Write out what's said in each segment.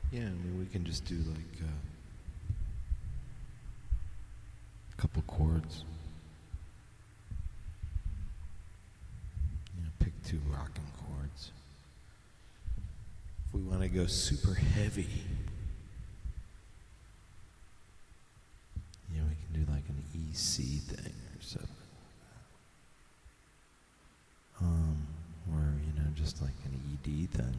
Yeah, I mean, we can just do like a couple chords. You know, pick two rocking chords. If we want to go super heavy, you know, we can do like an EC thing or something. Or, you know, just like an ED thing.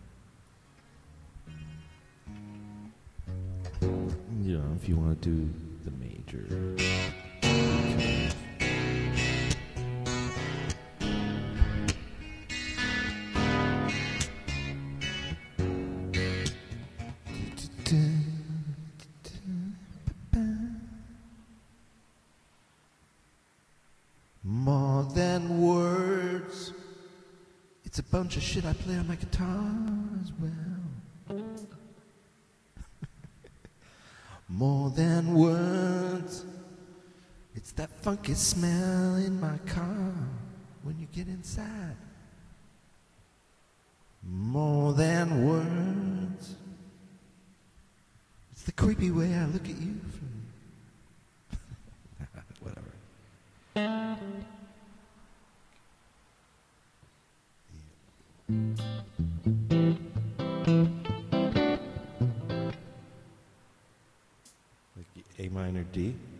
You know, if you want to do the major. More than words, it's a bunch of shit I play on my guitar as well. More than words, it's that funky smell in my car when you get inside. More than words, it's the creepy way I look at you from whatever. Like A minor D.